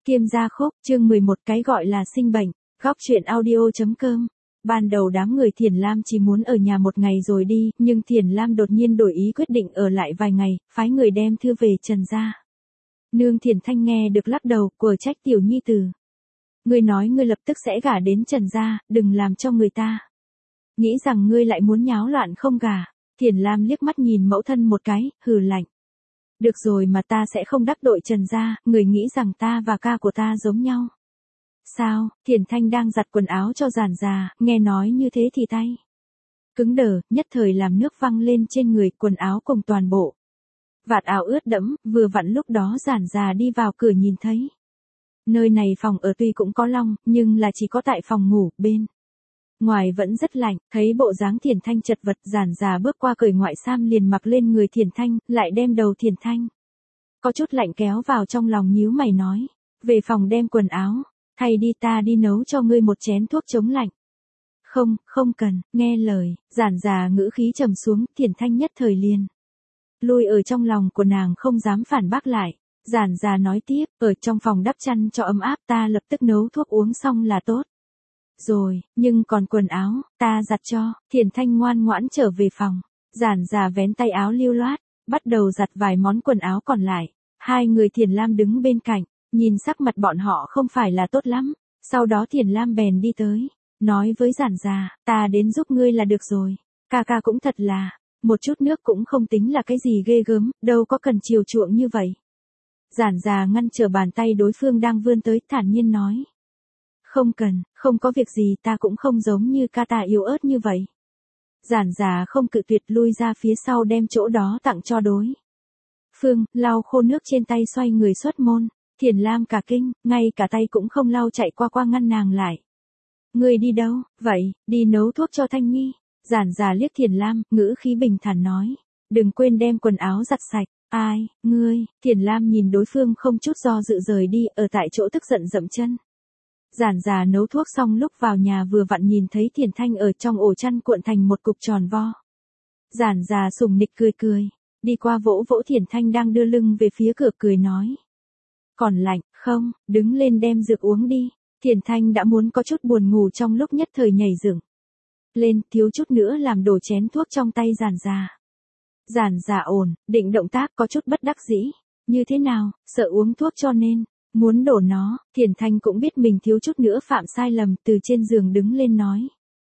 Kiêm gia khúc, chương 11 cái gọi là sinh bệnh, góc truyện audio.com. Ban đầu đám người Thiền Lam chỉ muốn ở nhà một ngày rồi đi, nhưng Thiền Lam đột nhiên đổi ý quyết định ở lại vài ngày, phái người đem thư về Trần gia. Nương Thiền Thanh nghe được lắc đầu, quở trách tiểu nhi tử. Ngươi nói ngươi lập tức sẽ gả đến Trần gia, đừng làm cho người ta nghĩ rằng ngươi lại muốn nháo loạn không gả. Thiền Lam liếc mắt nhìn mẫu thân một cái, hừ lạnh. Được rồi mà ta sẽ không đắc tội Trần gia, người nghĩ rằng ta và ca của ta giống nhau. Sao? Thiền Thanh đang giặt quần áo cho Giản Già, nghe nói như thế thì tay cứng đờ, nhất thời làm nước văng lên trên người, quần áo cùng toàn bộ vạt áo ướt đẫm, vừa vặn lúc đó Giản Già đi vào cửa nhìn thấy. Nơi này phòng ở tuy cũng có long, nhưng là chỉ có tại phòng ngủ, bên ngoài vẫn rất lạnh, thấy bộ dáng Thiền Thanh chật vật, Giản Già bước qua cởi ngoại sam liền mặc lên người Thiền Thanh, lại đem đầu Thiền Thanh có chút lạnh kéo vào trong lòng, nhíu mày nói, về phòng đem quần áo thay đi, ta đi nấu cho ngươi một chén thuốc chống lạnh. Không, không cần, nghe lời. Giản Già ngữ khí trầm xuống, Thiền Thanh nhất thời liền lui ở trong lòng của nàng, không dám phản bác lại. Giản Già nói tiếp, ở trong phòng đắp chăn cho ấm áp, ta lập tức nấu thuốc uống xong là tốt rồi, nhưng còn quần áo, ta giặt cho. Thiền Thanh ngoan ngoãn trở về phòng. Giản Già vén tay áo lưu loát, bắt đầu giặt vài món quần áo còn lại. Hai người Thiền Lam đứng bên cạnh, nhìn sắc mặt bọn họ không phải là tốt lắm. Sau đó Thiền Lam bèn đi tới, nói với Giản Già, ta đến giúp ngươi là được rồi. Ca ca cũng thật là, một chút nước cũng không tính là cái gì ghê gớm, đâu có cần chiều chuộng như vậy. Giản Già ngăn trở bàn tay đối phương đang vươn tới, thản nhiên nói. Không cần, không có việc gì, ta cũng không giống như ca ta yếu ớt như vậy. Giản Già không cự tuyệt, lui ra phía sau đem chỗ đó tặng cho đối phương, lau khô nước trên tay, xoay người xuất môn. Thiền Lam cả kinh, ngay cả tay cũng không lau, chạy qua ngăn nàng lại. Ngươi đi đâu? Vậy, đi nấu thuốc cho Thanh Nhi. Giản Già liếc Thiền Lam, ngữ khí bình thản nói. Đừng quên đem quần áo giặt sạch. Ai, ngươi? Thiền Lam nhìn đối phương không chút do dự rời đi, ở tại chỗ tức giận dậm chân. Giản Già nấu thuốc xong lúc vào nhà vừa vặn nhìn thấy Thiền Thanh ở trong ổ chăn cuộn thành một cục tròn vo. Giản Già sủng nịch cười, đi qua vỗ vỗ Thiền Thanh đang đưa lưng về phía cửa, cười nói. Còn lạnh, không, đứng lên đem dược uống đi. Thiền Thanh đã muốn có chút buồn ngủ, trong lúc nhất thời nhảy dựng lên, thiếu chút nữa làm đổ chén thuốc trong tay Giản Già. Giản Già ổn định động tác, có chút bất đắc dĩ. Như thế nào, sợ uống thuốc cho nên muốn đổ nó. Thiền Thanh cũng biết mình thiếu chút nữa phạm sai lầm, từ trên giường đứng lên nói.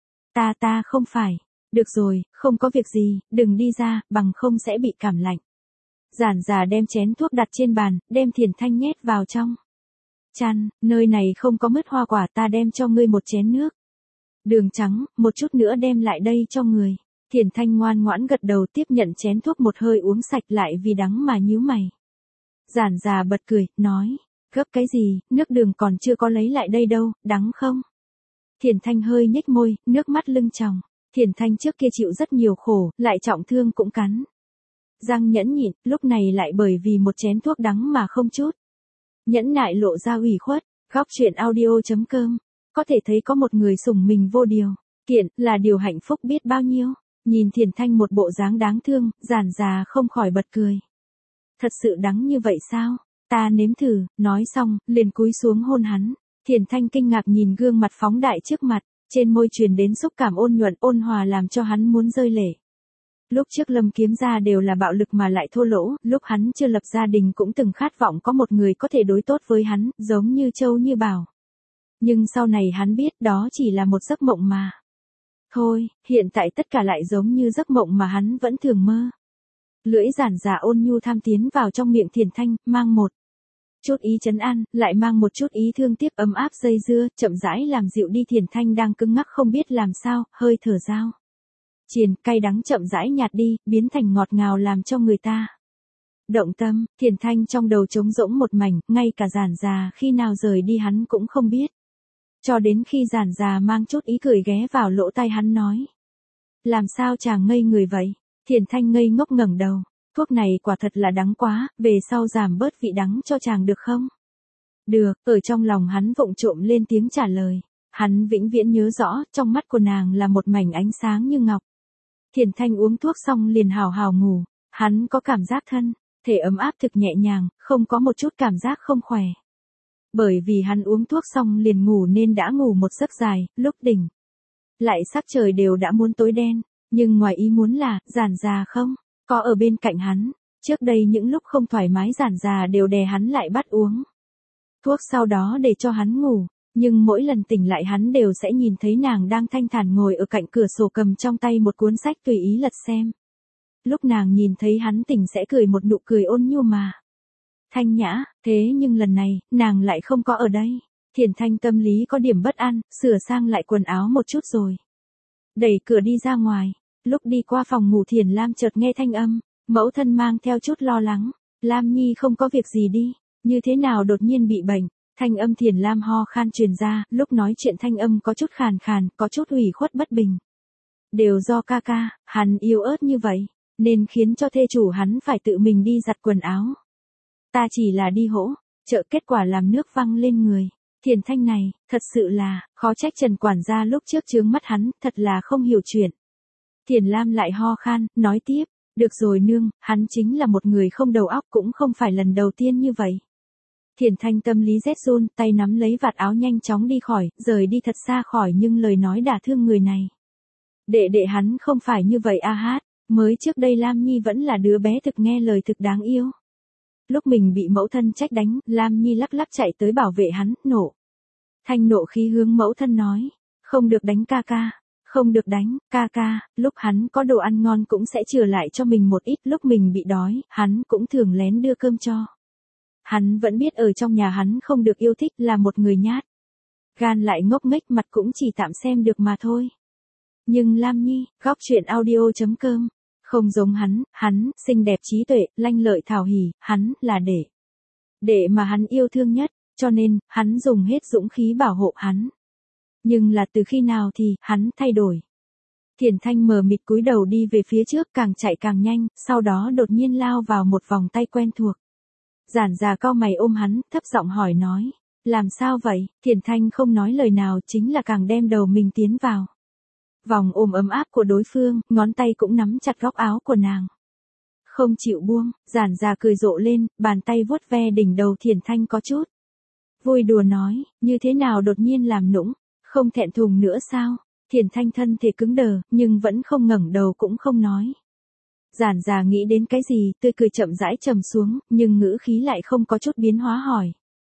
Ta không phải. Được rồi, không có việc gì, đừng đi ra, bằng không sẽ bị cảm lạnh. Giản Già đem chén thuốc đặt trên bàn, đem Thiền Thanh nhét vào trong chăn, nơi này không có mứt hoa quả, ta đem cho ngươi một chén nước đường trắng, một chút nữa đem lại đây cho người. Thiền Thanh ngoan ngoãn gật đầu, tiếp nhận chén thuốc một hơi uống sạch, lại vì đắng mà nhíu mày. Giản Già bật cười, nói, gấp cái gì, nước đường còn chưa có lấy lại đây đâu, đắng không? Thiền Thanh hơi nhếch môi, nước mắt lưng tròng. Thiền Thanh trước kia chịu rất nhiều khổ, lại trọng thương cũng cắn răng nhẫn nhịn, lúc này lại bởi vì một chén thuốc đắng mà không chút nhẫn nại lộ ra ủy khuất. Góc truyện audio.com. Có thể thấy có một người sủng mình vô điều kiện là điều hạnh phúc biết bao nhiêu. Nhìn Thiền Thanh một bộ dáng đáng thương, Giản Già không khỏi bật cười. Thật sự đắng như vậy sao? Ta nếm thử. Nói xong, liền cúi xuống hôn hắn. Thiền Thanh kinh ngạc nhìn gương mặt phóng đại trước mặt, trên môi truyền đến xúc cảm ôn nhuận ôn hòa, làm cho hắn muốn rơi lệ. Lúc trước Lâm Kiếm gia đều là bạo lực mà lại thô lỗ, lúc hắn chưa lập gia đình cũng từng khát vọng có một người có thể đối tốt với hắn, giống như Châu như Bảo. Nhưng sau này hắn biết đó chỉ là một giấc mộng mà thôi, hiện tại tất cả lại giống như giấc mộng mà hắn vẫn thường mơ. Lưỡi Giản Già ôn nhu tham tiến vào trong miệng Thiền Thanh, mang một chút ý trấn an, lại mang một chút ý thương tiếc, ấm áp dây dưa, chậm rãi làm dịu đi Thiền Thanh đang cứng ngắc không biết làm sao, hơi thở dao triền, cay đắng chậm rãi nhạt đi, biến thành ngọt ngào, làm cho người ta động tâm. Thiền Thanh trong đầu trống rỗng một mảnh, ngay cả Giản Già khi nào rời đi hắn cũng không biết. Cho đến khi Giản Già mang chút ý cười ghé vào lỗ tai hắn nói. Làm sao chàng ngây người vậy? Thiền Thanh ngây ngốc ngẩng đầu. Thuốc này quả thật là đắng quá, về sau giảm bớt vị đắng cho chàng được không? Được, ở trong lòng hắn vụng trộm lên tiếng trả lời. Hắn vĩnh viễn nhớ rõ, trong mắt của nàng là một mảnh ánh sáng như ngọc. Thiền Thanh uống thuốc xong liền hào hào ngủ. Hắn có cảm giác thân thể ấm áp thực nhẹ nhàng, không có một chút cảm giác không khỏe. Bởi vì hắn uống thuốc xong liền ngủ nên đã ngủ một giấc dài, lúc tỉnh. Lại sắc trời đều đã muốn tối đen, nhưng ngoài ý muốn là, Giản Già không có ở bên cạnh hắn. Trước đây những lúc không thoải mái Giản Già đều đè hắn lại bắt uống thuốc sau đó để cho hắn ngủ, nhưng mỗi lần tỉnh lại hắn đều sẽ nhìn thấy nàng đang thanh thản ngồi ở cạnh cửa sổ cầm trong tay một cuốn sách tùy ý lật xem. Lúc nàng nhìn thấy hắn tỉnh sẽ cười một nụ cười ôn nhu mà thanh nhã, thế nhưng lần này, nàng lại không có ở đây. Thiển Thanh tâm lý có điểm bất an, sửa sang lại quần áo một chút rồi đẩy cửa đi ra ngoài. Lúc đi qua phòng ngủ Thiển Lam chợt nghe thanh âm, mẫu thân mang theo chút lo lắng. Lam Nhi không có việc gì đi, như thế nào đột nhiên bị bệnh. Thanh âm Thiển Lam ho khan truyền ra, lúc nói chuyện thanh âm có chút khàn khàn, có chút ủy khuất bất bình. Đều do ca ca, hắn yếu ớt như vậy, nên khiến cho thê chủ hắn phải tự mình đi giặt quần áo. Ta chỉ là đi hỗ trợ, kết quả làm nước văng lên người. Thiển Thanh này, thật sự là, khó trách Trần quản gia lúc trước chướng mắt hắn, thật là không hiểu chuyện. Thiển Lam lại ho khan, nói tiếp, được rồi nương, hắn chính là một người không đầu óc, cũng không phải lần đầu tiên như vậy. Thiển Thanh tâm lý rét run, tay nắm lấy vạt áo nhanh chóng đi khỏi, rời đi thật xa khỏi, nhưng lời nói đả thương người này. Đệ đệ hắn không phải như vậy a hát, mới trước đây Lam Nhi vẫn là đứa bé thực nghe lời thực đáng yêu. Lúc mình bị mẫu thân trách đánh, Lam Nhi lắp lắp chạy tới bảo vệ hắn, nộ. Thanh nộ khí hướng mẫu thân nói, không được đánh ca ca, không được đánh, ca ca, lúc hắn có đồ ăn ngon cũng sẽ chừa lại cho mình một ít, lúc mình bị đói, hắn cũng thường lén đưa cơm cho. Hắn vẫn biết ở trong nhà hắn không được yêu thích, là một người nhát gan lại ngốc nghếch, mặt cũng chỉ tạm xem được mà thôi. Nhưng Lam Nhi, góc truyện audio.com, không giống hắn xinh đẹp trí tuệ, lanh lợi thảo hỉ, hắn là đệ mà hắn yêu thương nhất, cho nên, hắn dùng hết dũng khí bảo hộ hắn. Nhưng là từ khi nào thì, hắn thay đổi. Thiển Thanh mờ mịt cúi đầu đi về phía trước, càng chạy càng nhanh, sau đó đột nhiên lao vào một vòng tay quen thuộc. Giản Già cau mày ôm hắn, thấp giọng hỏi nói, làm sao vậy? Thiển Thanh không nói lời nào, chính là càng đem đầu mình tiến vào vòng ôm ấm áp của đối phương, ngón tay cũng nắm chặt góc áo của nàng. Không chịu buông, Giản Già cười rộ lên, bàn tay vuốt ve đỉnh đầu Thiển Thanh có chút vui đùa nói, như thế nào đột nhiên làm nũng, không thẹn thùng nữa sao? Thiển Thanh thân thể cứng đờ, nhưng vẫn không ngẩng đầu cũng không nói. Giản Già nghĩ đến cái gì, tươi cười chậm rãi trầm xuống, nhưng ngữ khí lại không có chút biến hóa hỏi.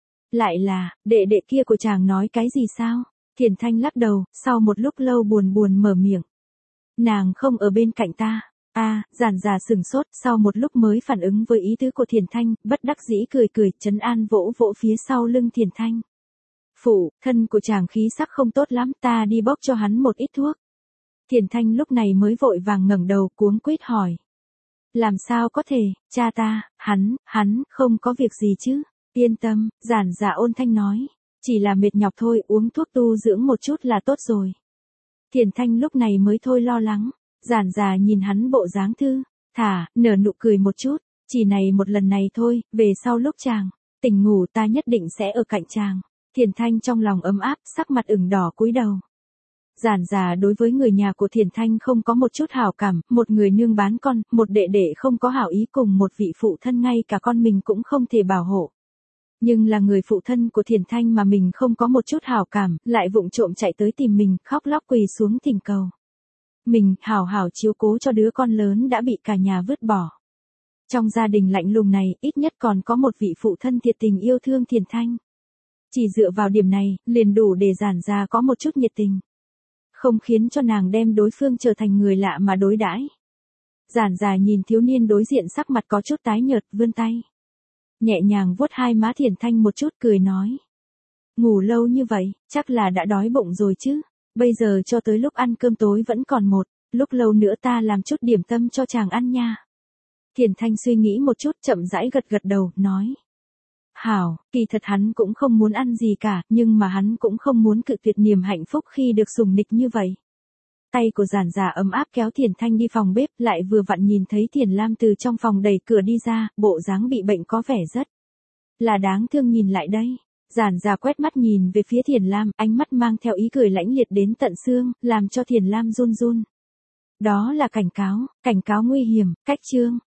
Lại là, đệ đệ kia của chàng nói cái gì sao? Thiển Thanh lắc đầu, sau một lúc lâu buồn buồn mở miệng. Nàng không ở bên cạnh ta. Giản Già sừng sốt, sau một lúc mới phản ứng với ý tứ của Thiển Thanh, bất đắc dĩ cười cười, trấn an vỗ vỗ phía sau lưng Thiển Thanh. Phụ, thân của chàng khí sắc không tốt lắm, ta đi bốc cho hắn một ít thuốc. Thiển Thanh lúc này mới vội vàng ngẩng đầu cuống quýt hỏi. Làm sao có thể, cha ta, hắn, không có việc gì chứ, yên tâm, Giản Già ôn thanh nói. Chỉ là mệt nhọc thôi, uống thuốc tu dưỡng một chút là tốt rồi. Thiển Thanh lúc này mới thôi lo lắng. Giản Già nhìn hắn bộ dáng thư thả, nở nụ cười một chút, chỉ này một lần này thôi, về sau lúc chàng tỉnh ngủ ta nhất định sẽ ở cạnh chàng. Thiển Thanh trong lòng ấm áp, sắc mặt ửng đỏ cúi đầu. Giản Già đối với người nhà của Thiển Thanh không có một chút hảo cảm, một người nương bán con, một đệ đệ không có hảo ý, cùng một vị phụ thân ngay cả con mình cũng không thể bảo hộ. Nhưng là người phụ thân của Thiển Thanh mà mình không có một chút hảo cảm, lại vụng trộm chạy tới tìm mình, khóc lóc quỳ xuống thỉnh cầu. Mình, hảo hảo chiếu cố cho đứa con lớn đã bị cả nhà vứt bỏ. Trong gia đình lạnh lùng này, ít nhất còn có một vị phụ thân thiệt tình yêu thương Thiển Thanh. Chỉ dựa vào điểm này, liền đủ để Giản Già có một chút nhiệt tình. Không khiến cho nàng đem đối phương trở thành người lạ mà đối đãi. Giản Già nhìn thiếu niên đối diện sắc mặt có chút tái nhợt, vươn tay. Nhẹ nhàng vuốt hai má Thiển Thanh một chút, cười nói. Ngủ lâu như vậy, chắc là đã đói bụng rồi chứ. Bây giờ cho tới lúc ăn cơm tối vẫn còn một, lúc lâu nữa ta làm chút điểm tâm cho chàng ăn nha. Thiển Thanh suy nghĩ một chút, chậm rãi gật gật đầu, nói. Hảo, kỳ thật hắn cũng không muốn ăn gì cả, nhưng mà hắn cũng không muốn cự tuyệt niềm hạnh phúc khi được sủng nịch như vậy. Tay của Giản Già ấm áp kéo Thiển Thanh đi phòng bếp, lại vừa vặn nhìn thấy Thiển Lam từ trong phòng đẩy cửa đi ra, bộ dáng bị bệnh có vẻ rất là đáng thương nhìn lại đây. Giản Già quét mắt nhìn về phía Thiển Lam, ánh mắt mang theo ý cười lãnh liệt đến tận xương, làm cho Thiển Lam run run. Đó là cảnh cáo nguy hiểm, cách chương.